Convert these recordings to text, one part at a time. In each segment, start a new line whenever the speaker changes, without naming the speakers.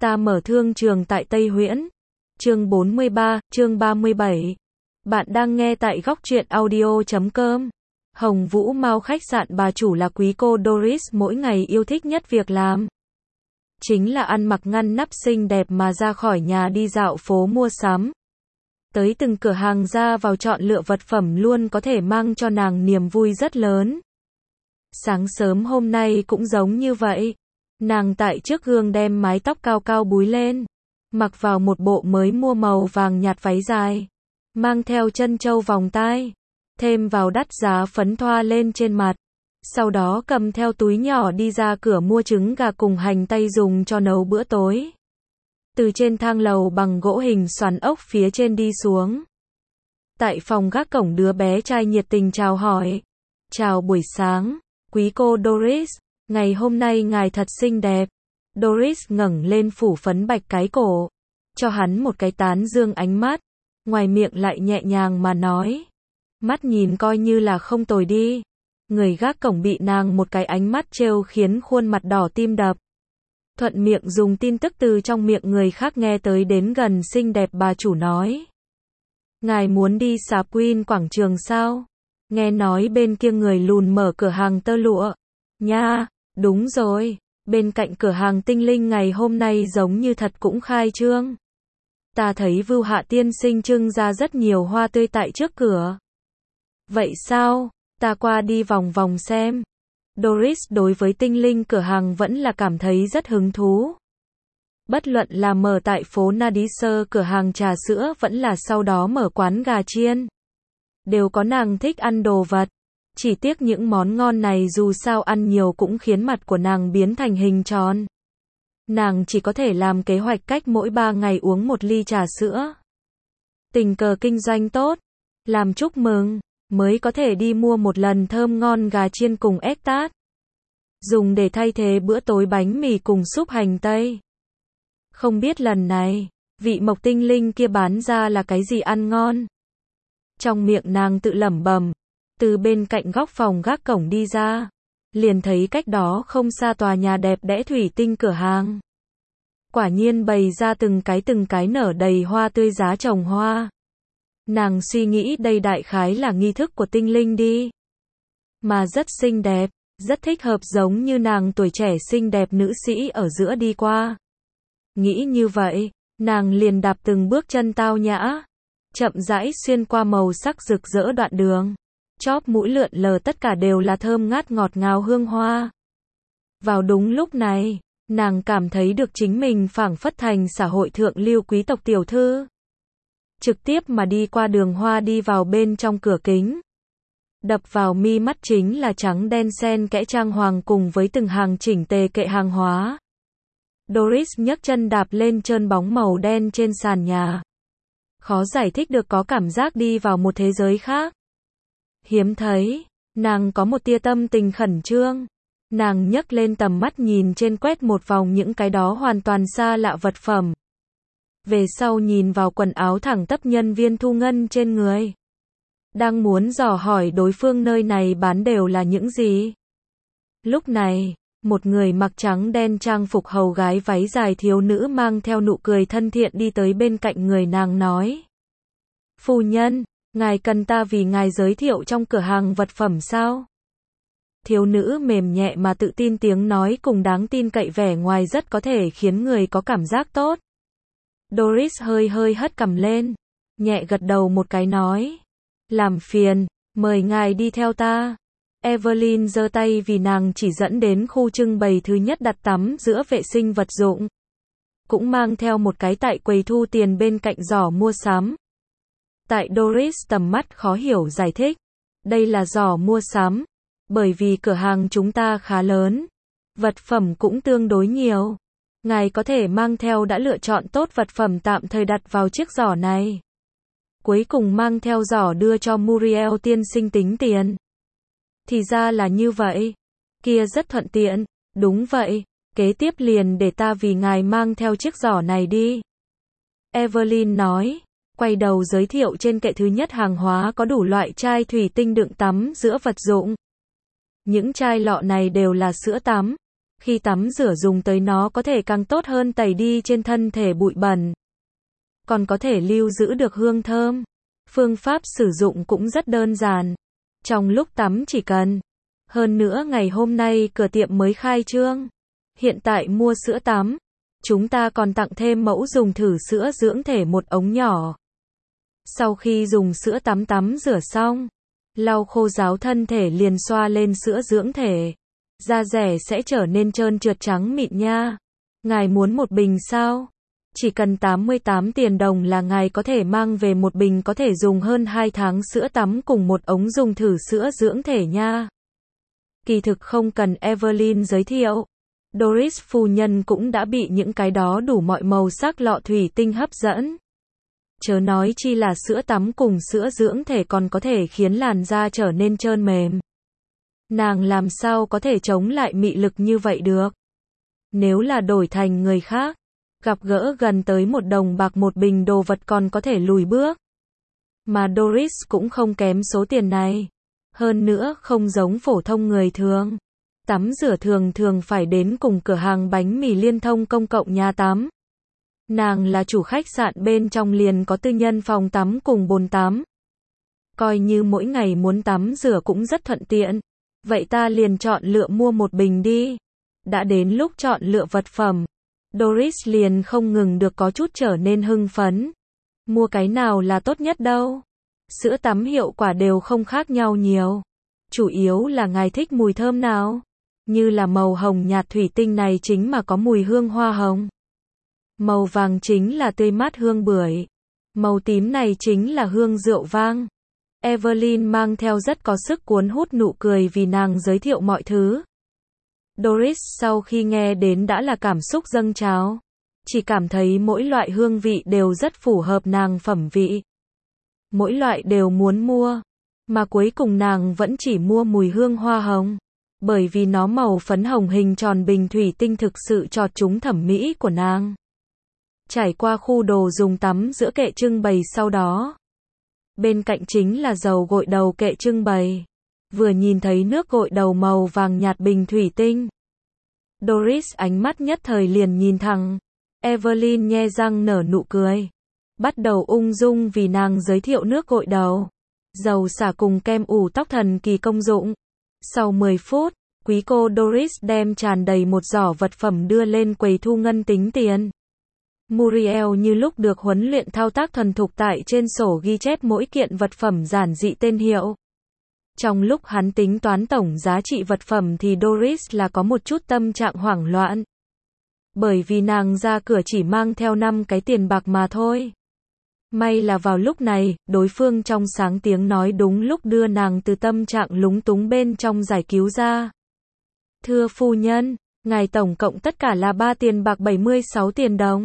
Ta mở thương trường tại Tây Huyễn. Chương 43, chương 37. Bạn đang nghe tại góc truyện audio.com. Hồng Vũ Mall khách sạn bà chủ là quý cô Doris mỗi ngày yêu thích nhất việc làm. Chính là ăn mặc ngăn nắp xinh đẹp mà ra khỏi nhà đi dạo phố mua sắm. Tới từng cửa hàng ra vào chọn lựa vật phẩm luôn có thể mang cho nàng niềm vui rất lớn. Sáng sớm hôm nay cũng giống như vậy. Nàng tại trước gương đem mái tóc cao cao búi lên, mặc vào một bộ mới mua màu vàng nhạt váy dài, mang theo chân châu vòng tai, thêm vào đắt giá phấn thoa lên trên mặt. Sau đó cầm theo túi nhỏ đi ra cửa mua trứng gà cùng hành tây dùng cho nấu bữa tối. Từ trên thang lầu bằng gỗ hình xoắn ốc phía trên đi xuống. Tại phòng gác cổng đứa bé trai nhiệt tình chào hỏi. Chào buổi sáng, quý cô Doris. Ngày hôm nay ngài thật xinh đẹp. Doris ngẩng lên phủ phấn bạch cái cổ, cho hắn một cái tán dương ánh mắt, ngoài miệng lại nhẹ nhàng mà nói. Mắt nhìn coi như là không tồi đi. Người gác cổng bị nàng một cái ánh mắt trêu khiến khuôn mặt đỏ tim đập. Thuận miệng dùng tin tức từ trong miệng người khác nghe tới đến gần xinh đẹp bà chủ nói. Ngài muốn đi Sạp Queen quảng trường sao? Nghe nói bên kia người lùn mở cửa hàng tơ lụa. Nha, đúng rồi, bên cạnh cửa hàng Tinh Linh ngày hôm nay giống như thật cũng khai trương. Ta thấy Vưu Hạ tiên sinh trưng ra rất nhiều hoa tươi tại trước cửa. Vậy sao, ta qua đi vòng vòng xem. Doris đối với Tinh Linh cửa hàng vẫn là cảm thấy rất hứng thú. Bất luận là mở tại phố Nadisơ cửa hàng trà sữa vẫn là sau đó mở quán gà chiên. Đều có nàng thích ăn đồ vật. Chỉ tiếc những món ngon này dù sao ăn nhiều cũng khiến mặt của nàng biến thành hình tròn. Nàng chỉ có thể làm kế hoạch cách mỗi 3 ngày uống một ly trà sữa. Tình cờ kinh doanh tốt, làm chúc mừng, mới có thể đi mua một lần thơm ngon gà chiên cùng ếch tát. Dùng để thay thế bữa tối bánh mì cùng súp hành tây. Không biết lần này, vị Mộc Tinh Linh kia bán ra là cái gì ăn ngon. Trong miệng nàng tự lẩm bẩm. Từ bên cạnh góc phòng gác cổng đi ra, liền thấy cách đó không xa tòa nhà đẹp đẽ thủy tinh cửa hàng. Quả nhiên bày ra từng cái nở đầy hoa tươi giá trồng hoa. Nàng suy nghĩ đây đại khái là nghi thức của Tinh Linh đi. Mà rất xinh đẹp, rất thích hợp giống như nàng tuổi trẻ xinh đẹp nữ sĩ ở giữa đi qua. Nghĩ như vậy, nàng liền đạp từng bước chân tao nhã, chậm rãi xuyên qua màu sắc rực rỡ đoạn đường. Chóp mũi lượn lờ tất cả đều là thơm ngát ngọt ngào hương hoa. Vào đúng lúc này, nàng cảm thấy được chính mình phảng phất thành xã hội thượng lưu quý tộc tiểu thư. Trực tiếp mà đi qua đường hoa đi vào bên trong cửa kính. Đập vào mi mắt chính là trắng đen xen kẽ trang hoàng cùng với từng hàng chỉnh tề kệ hàng hóa. Doris nhấc chân đạp lên trơn bóng màu đen trên sàn nhà. Khó giải thích được có cảm giác đi vào một thế giới khác. Hiếm thấy, nàng có một tia tâm tình khẩn trương. Nàng nhấc lên tầm mắt nhìn trên quét một vòng những cái đó hoàn toàn xa lạ vật phẩm. Về sau nhìn vào quần áo thẳng tắp nhân viên thu ngân trên người. Đang muốn dò hỏi đối phương nơi này bán đều là những gì. Lúc này, một người mặc trắng đen trang phục hầu gái váy dài thiếu nữ mang theo nụ cười thân thiện đi tới bên cạnh người nàng nói. Phu nhân, ngài cần ta vì ngài giới thiệu trong cửa hàng vật phẩm sao? Thiếu nữ mềm nhẹ mà tự tin tiếng nói cùng đáng tin cậy vẻ ngoài rất có thể khiến người có cảm giác tốt. Doris hơi hất cằm lên, nhẹ gật đầu một cái nói. Làm phiền, mời ngài đi theo ta. Evelyn giơ tay vì nàng chỉ dẫn đến khu trưng bày thứ nhất đặt tắm giữa vệ sinh vật dụng. Cũng mang theo một cái tại quầy thu tiền bên cạnh giỏ mua sắm. Tại Doris tầm mắt khó hiểu giải thích. Đây là giỏ mua sắm. Bởi vì cửa hàng chúng ta khá lớn. Vật phẩm cũng tương đối nhiều. Ngài có thể mang theo đã lựa chọn tốt vật phẩm tạm thời đặt vào chiếc giỏ này. Cuối cùng mang theo giỏ đưa cho Muriel tiên sinh tính tiền. Thì ra là như vậy. Kia rất thuận tiện. Đúng vậy. Kế tiếp liền để ta vì ngài mang theo chiếc giỏ này đi. Evelyn nói. Quay đầu giới thiệu trên kệ thứ nhất hàng hóa có đủ loại chai thủy tinh đựng tắm giữa vật dụng. Những chai lọ này đều là sữa tắm, Khi tắm rửa dùng tới nó có thể càng tốt hơn tẩy đi trên thân thể bụi bẩn. Còn có thể lưu giữ được hương thơm. Phương pháp sử dụng cũng rất đơn giản. Trong lúc tắm chỉ cần. Hơn nữa ngày hôm nay cửa tiệm mới khai trương. Hiện tại mua sữa tắm. Chúng ta còn tặng thêm mẫu dùng thử sữa dưỡng thể một ống nhỏ. Sau khi dùng sữa tắm tắm rửa xong, lau khô ráo thân thể liền xoa lên sữa dưỡng thể. Da rẻ sẽ trở nên trơn trượt trắng mịn nha. Ngài muốn một bình sao? Chỉ cần 88 tiền đồng là ngài có thể mang về một bình có thể dùng hơn 2 tháng sữa tắm cùng một ống dùng thử sữa dưỡng thể nha. Kỳ thực không cần Evelyn giới thiệu. Doris phu nhân cũng đã bị những cái đó đủ mọi màu sắc lọ thủy tinh hấp dẫn. Chớ nói chi là sữa tắm cùng sữa dưỡng thể còn có thể khiến làn da trở nên trơn mềm. Nàng làm sao có thể chống lại mị lực như vậy được? Nếu là đổi thành người khác, gặp gỡ gần tới 1 đồng bạc một bình đồ vật còn có thể lùi bước. Mà Doris cũng không kém số tiền này. Hơn nữa không giống phổ thông người thường. Tắm rửa thường thường phải đến cùng cửa hàng bánh mì liên thông công cộng nhà tắm. Nàng là chủ khách sạn bên trong liền có tư nhân phòng tắm cùng bồn tắm. Coi như mỗi ngày muốn tắm rửa cũng rất thuận tiện. Vậy ta liền chọn lựa mua một bình đi. Đã đến lúc chọn lựa vật phẩm. Doris liền không ngừng được có chút trở nên hưng phấn. Mua cái nào là tốt nhất đâu. Sữa tắm hiệu quả đều không khác nhau nhiều. Chủ yếu là ngài thích mùi thơm nào. Như là màu hồng nhạt thủy tinh này chính mà có mùi hương hoa hồng. Màu vàng chính là tươi mát hương bưởi. Màu tím này chính là hương rượu vang. Evelyn mang theo rất có sức cuốn hút nụ cười vì nàng giới thiệu mọi thứ. Doris sau khi nghe đến đã là cảm xúc dâng trào. Chỉ cảm thấy mỗi loại hương vị đều rất phù hợp nàng phẩm vị. Mỗi loại đều muốn mua. Mà cuối cùng nàng vẫn chỉ mua mùi hương hoa hồng. Bởi vì nó màu phấn hồng hình tròn bình thủy tinh thực sự chọt trúng thẩm mỹ của nàng. Trải qua khu đồ dùng tắm giữa kệ trưng bày sau đó. Bên cạnh chính là dầu gội đầu kệ trưng bày. Vừa nhìn thấy nước gội đầu màu vàng nhạt bình thủy tinh. Doris ánh mắt nhất thời liền nhìn thẳng. Evelyn nhe răng nở nụ cười. Bắt đầu ung dung vì nàng giới thiệu nước gội đầu. Dầu xả cùng kem ủ tóc thần kỳ công dụng. Sau 10 phút, quý cô Doris đem tràn đầy một giỏ vật phẩm đưa lên quầy thu ngân tính tiền. Muriel như lúc được huấn luyện thao tác thuần thục tại trên sổ ghi chép mỗi kiện vật phẩm giản dị tên hiệu. Trong lúc hắn tính toán tổng giá trị vật phẩm thì Doris là có một chút tâm trạng hoảng loạn. Bởi vì nàng ra cửa chỉ mang theo 5 cái tiền bạc mà thôi. May là vào lúc này, đối phương trong sáng tiếng nói đúng lúc đưa nàng từ tâm trạng lúng túng bên trong giải cứu ra. Thưa phu nhân, ngài tổng cộng tất cả là 3 tiền bạc 76 tiền đồng.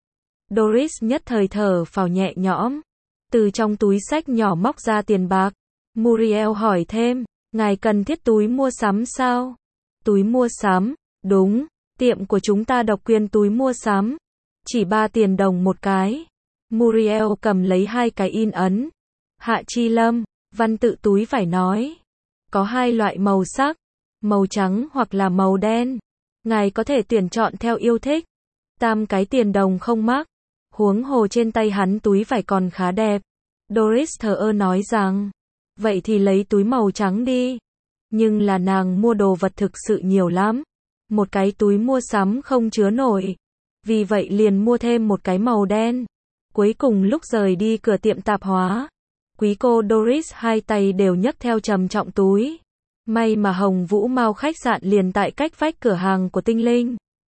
Doris nhất thời thở phào nhẹ nhõm. Từ trong túi xách nhỏ móc ra tiền bạc. Muriel hỏi thêm, ngài cần thiết túi mua sắm sao? Túi mua sắm, đúng, tiệm của chúng ta độc quyền túi mua sắm. Chỉ 3 tiền đồng một cái. Muriel cầm lấy 2 cái in ấn. Hạ Chi Lâm, văn tự túi vải nói. Có 2 loại màu sắc, màu trắng hoặc là màu đen. Ngài có thể tuyển chọn theo yêu thích. 3 cái tiền đồng không mắc. Huống hồ trên tay hắn túi vải còn khá đẹp. Doris thờ ơ nói rằng, vậy thì lấy túi màu trắng đi. Nhưng là nàng mua đồ vật thực sự nhiều lắm. Một cái túi mua sắm không chứa nổi. Vì vậy liền mua thêm một cái màu đen. Cuối cùng lúc rời đi cửa tiệm tạp hóa, quý cô Doris 2 tay đều nhấc theo trầm trọng túi. May mà Hồng Vũ Mall khách sạn liền tại cách vách cửa hàng của Tinh Linh.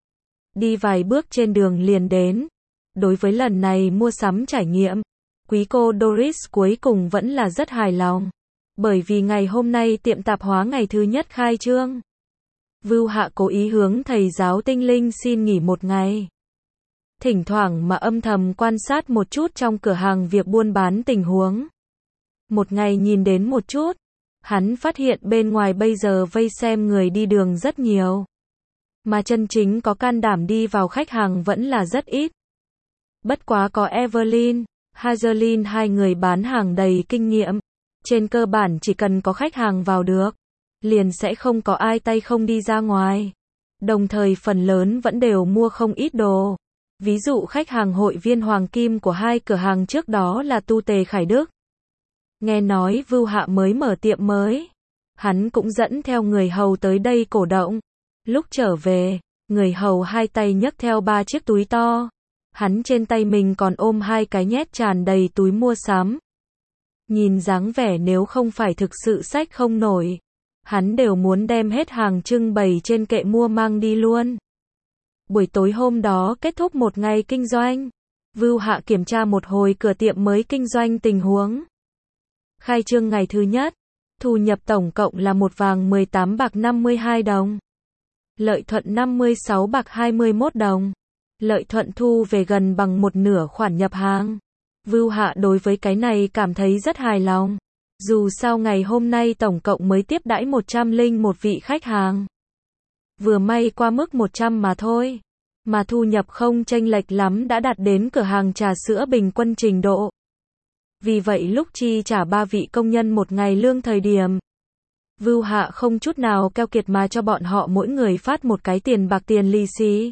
Đi vài bước trên đường liền đến. Đối với lần này mua sắm trải nghiệm, quý cô Doris cuối cùng vẫn là rất hài lòng. Bởi vì ngày hôm nay tiệm tạp hóa ngày thứ nhất khai trương. Vưu Hạ cố ý hướng thầy giáo Tinh Linh xin nghỉ 1 ngày. Thỉnh thoảng mà âm thầm quan sát một chút trong cửa hàng việc buôn bán tình huống. Một ngày nhìn đến một chút, hắn phát hiện bên ngoài bây giờ vây xem người đi đường rất nhiều. Mà chân chính có can đảm đi vào khách hàng vẫn là rất ít. Bất quá có Evelyn, Hazelin 2 người bán hàng đầy kinh nghiệm. Trên cơ bản chỉ cần có khách hàng vào được, liền sẽ không có ai tay không đi ra ngoài. Đồng thời phần lớn vẫn đều mua không ít đồ. Ví dụ khách hàng hội viên hoàng kim của hai cửa hàng trước đó là Tu Tề Khải Đức. Nghe nói Vưu Hạ mới mở tiệm mới. Hắn cũng dẫn theo người hầu tới đây cổ động. Lúc trở về, người hầu hai tay nhấc theo 3 chiếc túi to. Hắn trên tay mình còn ôm 2 cái nhét tràn đầy túi mua sắm. Nhìn dáng vẻ nếu không phải thực sự xách không nổi, hắn đều muốn đem hết hàng trưng bày trên kệ mua mang đi luôn. Buổi tối hôm đó kết thúc một ngày kinh doanh. Vưu Hạ kiểm tra một hồi cửa tiệm mới kinh doanh tình huống. Khai trương ngày thứ nhất, thu nhập tổng cộng là 1 vàng 18 bạc 52 đồng. Lợi thuận 56 bạc 21 đồng. Lợi thuận thu về gần bằng một nửa khoản nhập hàng. Vưu Hạ đối với cái này cảm thấy rất hài lòng. Dù sao ngày hôm nay tổng cộng mới tiếp đãi 101 vị khách hàng. Vừa may qua mức 100 mà thôi. Mà thu nhập không chênh lệch lắm đã đạt đến cửa hàng trà sữa bình quân trình độ. Vì vậy lúc chi trả 3 vị công nhân một ngày lương thời điểm, Vưu Hạ không chút nào keo kiệt mà cho bọn họ mỗi người phát một cái tiền bạc tiền lì xì.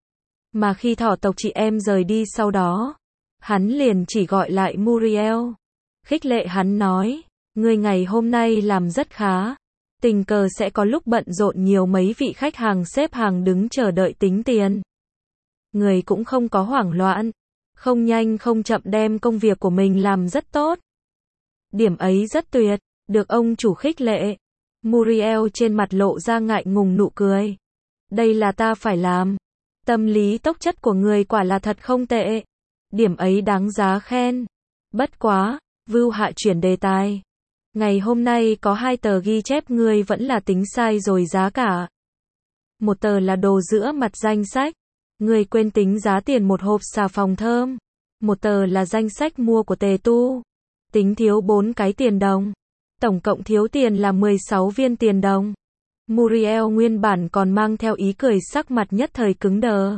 Mà khi thỏ tộc chị em rời đi sau đó, hắn liền chỉ gọi lại Muriel. Khích lệ hắn nói, ngươi ngày hôm nay làm rất khá. Tình cờ sẽ có lúc bận rộn nhiều mấy vị khách hàng xếp hàng đứng chờ đợi tính tiền. Người cũng không có hoảng loạn, không nhanh không chậm đem công việc của mình làm rất tốt. Điểm ấy rất tuyệt, được ông chủ khích lệ. Muriel trên mặt lộ ra ngại ngùng nụ cười. Đây là ta phải làm. Tâm lý tốc chất của người quả là thật không tệ. Điểm ấy đáng giá khen. Bất quá, Vưu Hạ chuyển đề tài. Ngày hôm nay có 2 tờ ghi chép ngươi vẫn là tính sai rồi giá cả. Một tờ là đồ giữa mặt danh sách. Ngươi quên tính giá tiền một hộp xà phòng thơm. Một tờ là danh sách mua của Tề Tu. Tính thiếu 4 cái tiền đồng. Tổng cộng thiếu tiền là 16 viên tiền đồng. Muriel nguyên bản còn mang theo ý cười, sắc mặt nhất thời cứng đờ.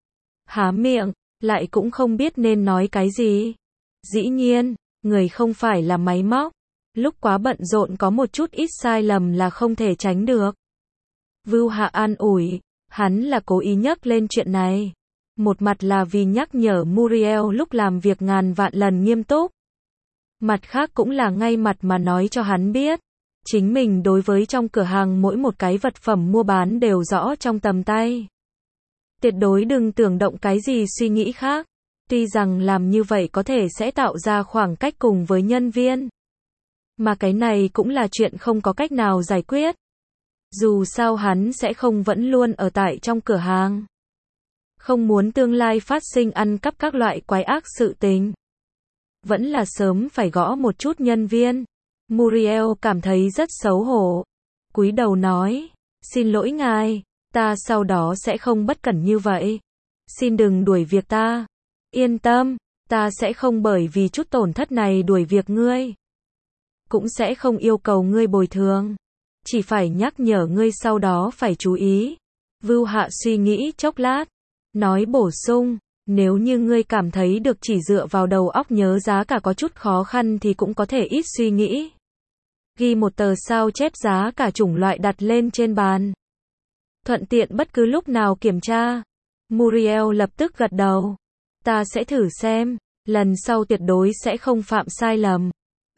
Há miệng, lại cũng không biết nên nói cái gì. Dĩ nhiên, người không phải là máy móc. Lúc quá bận rộn có một chút ít sai lầm là không thể tránh được. Vưu Hạ an ủi, hắn là cố ý nhắc lên chuyện này. Một mặt là vì nhắc nhở Muriel lúc làm việc ngàn vạn lần nghiêm túc. Mặt khác cũng là ngay mặt mà nói cho hắn biết. Chính mình đối với trong cửa hàng mỗi một cái vật phẩm mua bán đều rõ trong tầm tay. Tuyệt đối đừng tưởng động cái gì suy nghĩ khác. Tuy rằng làm như vậy có thể sẽ tạo ra khoảng cách cùng với nhân viên. Mà cái này cũng là chuyện không có cách nào giải quyết. Dù sao hắn sẽ không vẫn luôn ở tại trong cửa hàng. Không muốn tương lai phát sinh ăn cắp các loại quái ác sự tình. Vẫn là sớm phải gõ một chút nhân viên. Muriel cảm thấy rất xấu hổ. Cúi đầu nói, xin lỗi ngài, ta sau đó sẽ không bất cẩn như vậy. Xin đừng đuổi việc ta. Yên tâm, ta sẽ không bởi vì chút tổn thất này đuổi việc ngươi. Cũng sẽ không yêu cầu ngươi bồi thường. Chỉ phải nhắc nhở ngươi sau đó phải chú ý. Vưu Hạ suy nghĩ chốc lát. Nói bổ sung, nếu như ngươi cảm thấy được chỉ dựa vào đầu óc nhớ giá cả có chút khó khăn thì cũng có thể ít suy nghĩ. Ghi một tờ sao chép giá cả chủng loại đặt lên trên bàn. Thuận tiện bất cứ lúc nào kiểm tra. Muriel lập tức gật đầu. Ta sẽ thử xem, lần sau tuyệt đối sẽ không phạm sai lầm.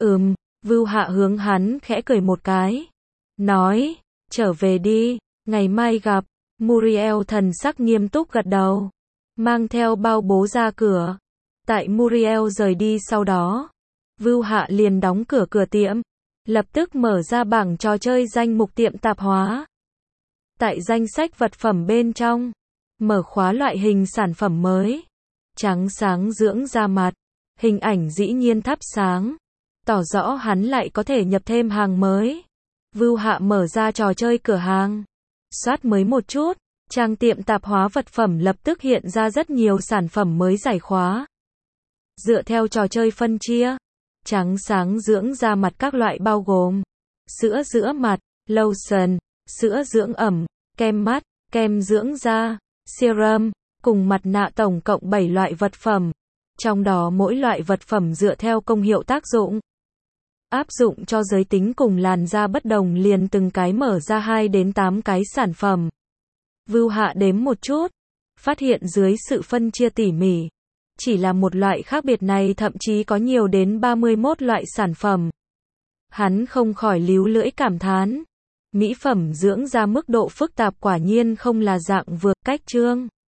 Vưu Hạ hướng hắn khẽ cười một cái. Nói, trở về đi, ngày mai gặp. Muriel thần sắc nghiêm túc gật đầu. Mang theo bao bố ra cửa. Tại Muriel rời đi sau đó, Vưu Hạ liền đóng cửa tiệm. Lập tức mở ra bảng trò chơi danh mục tiệm tạp hóa. Tại danh sách vật phẩm bên trong, mở khóa loại hình sản phẩm mới. Trắng sáng dưỡng da mặt. Hình ảnh dĩ nhiên thắp sáng. Tỏ rõ hắn lại có thể nhập thêm hàng mới. Vưu Hạ mở ra trò chơi cửa hàng. Soát mới một chút, trang tiệm tạp hóa vật phẩm lập tức hiện ra rất nhiều sản phẩm mới giải khóa. Dựa theo trò chơi phân chia, trắng sáng dưỡng da mặt các loại bao gồm sữa dưỡng mặt, lotion, sữa dưỡng ẩm, kem mắt, kem dưỡng da, serum, cùng mặt nạ, tổng cộng 7 loại vật phẩm. Trong đó mỗi loại vật phẩm dựa theo công hiệu tác dụng. Áp dụng cho giới tính cùng làn da bất đồng liền từng cái mở ra 2 đến 8 cái sản phẩm. Vưu Hạ đếm một chút, phát hiện dưới sự phân chia tỉ mỉ, chỉ là một loại khác biệt này thậm chí có nhiều đến 31 loại sản phẩm. Hắn không khỏi líu lưỡi cảm thán. Mỹ phẩm dưỡng da mức độ phức tạp quả nhiên không là dạng vừa, cách chương.